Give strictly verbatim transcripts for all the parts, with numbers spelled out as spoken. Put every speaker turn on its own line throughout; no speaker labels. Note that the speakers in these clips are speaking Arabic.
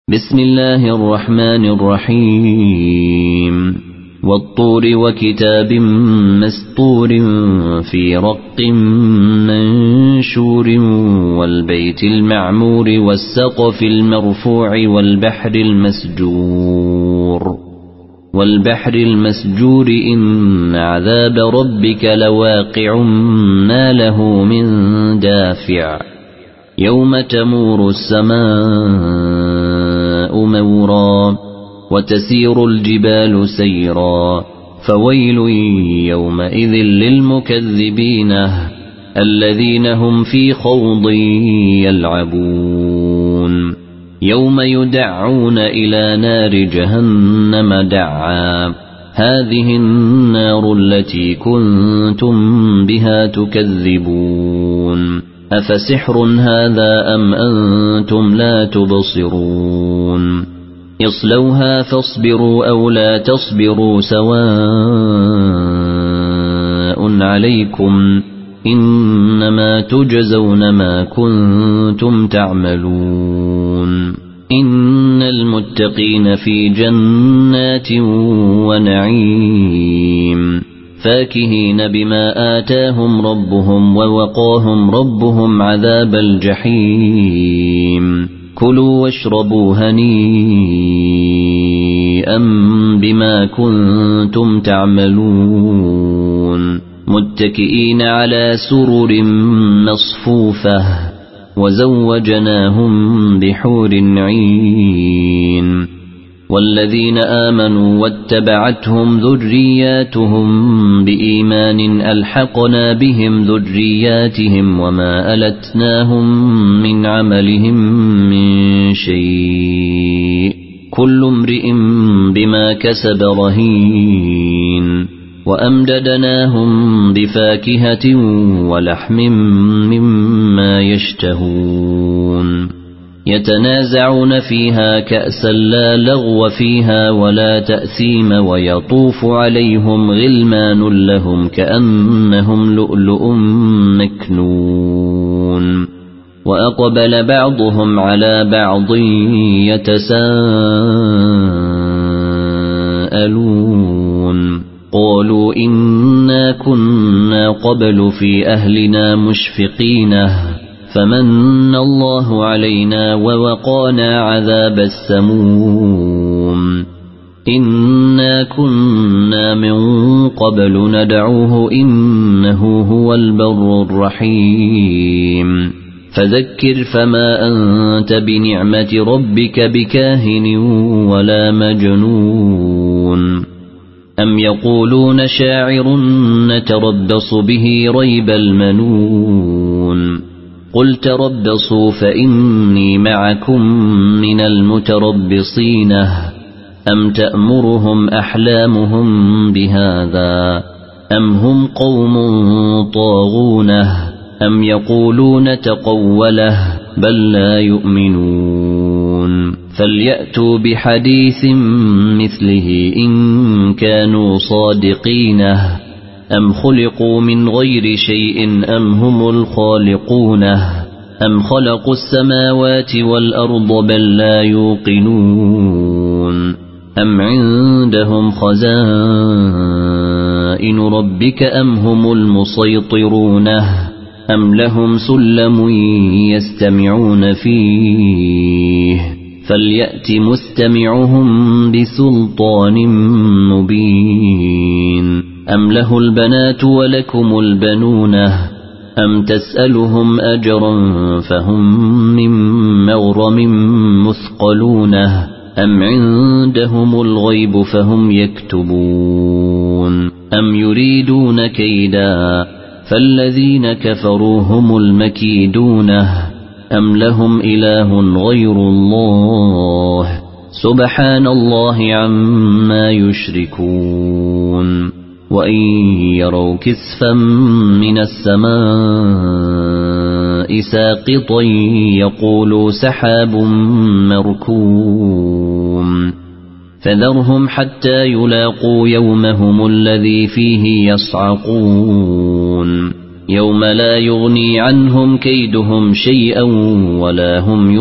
بسم الله الرحمن الرحيم والطور وكتاب مسطور في رق منشور والبيت المعمور والسقف المرفوع والبحر المسجور والبحر المسجور إن عذاب ربك لواقع ما له من دافع يوم تمور السماء مورا وتسير الجبال سيرا فويل يومئذ للمكذبين الذين هم في خوض يلعبون يوم يدعون إلى نار جهنم دعا هذه النار التي كنتم بها تكذبون أفسحر هذا أم أنتم لا تبصرون اصلوها فاصبروا أو لا تصبروا سواء عليكم إنما تجزون ما كنتم تعملون إن المتقين في جنات ونعيم فاكهين بما آتاهم ربهم ووقاهم ربهم عذاب الجحيم كلوا واشربوا هنيئا بما كنتم تعملون متكئين على سرر مصفوفة وزوجناهم بحور عين والذين آمنوا واتبعتهم ذرياتهم بإيمان ألحقنا بهم ذرياتهم وما ألتناهم من عملهم من شيء كل امرئ بما كسب رهين وأمددناهم بفاكهة ولحم مما يشتهون يتنازعون فيها كأسا لا لغو فيها ولا تأثيم ويطوف عليهم غلمان لهم كأنهم لؤلؤ مكنون وأقبل بعضهم على بعض يتساءلون قالوا إنا كنا قبل في أهلنا مشفقين فمن الله علينا ووقانا عذاب السموم إنا كنا من قبل ندعوه إنه هو البر الرحيم فذكر فما أنت بنعمة ربك بكاهن ولا مجنون أم يقولون شاعر نتربص به ريب المنون قل تربصوا فإني معكم من المتربصين أم تأمرهم أحلامهم بهذا أم هم قوم طاغون أم يقولون تقوله بل لا يؤمنون فليأتوا بحديث مثله إن كانوا صادقين أم خلقوا من غير شيء أم هم الخالقون أم خلقوا السماوات والأرض بل لا يوقنون أم عندهم خزائن ربك أم هم المسيطرون أم لهم سلم يستمعون فيه فليأت مستمعهم بسلطان مبين أم له البنات ولكم البنون أم تسألهم أجرا فهم من مغرم مثقلون أم عندهم الغيب فهم يكتبون أم يريدون كيدا فالذين كفروا هم المكيدون أم لهم إله غير الله سبحان الله عما يشركون وإن يروا كسفا من السماء ساقطا يقولوا سحاب مركوم فذرهم حتى يلاقوا يومهم الذي فيه يصعقون يوم لا يغني عنهم كيدهم شيئا ولا هم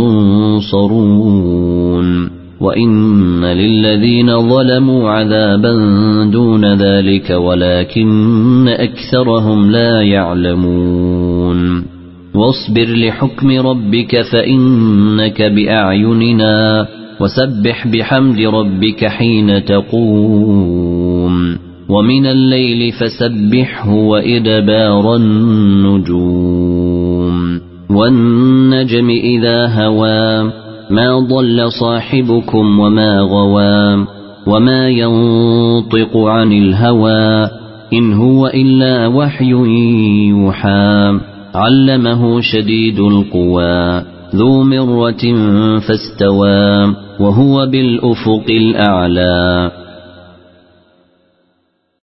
ينصرون وإن للذين ظلموا عذابا دون ذلك ولكن أكثرهم لا يعلمون واصبر لحكم ربك فإنك بأعيننا وسبح بحمد ربك حين تقوم ومن الليل فسبحه وإدبار النجوم والنجم إذا هوى ما ضل صاحبكم وما غوى وما ينطق عن الهوى إن هو إلا وحي يوحى علمه شديد القوى ذو مرة فاستوى وهو بالأفق الأعلى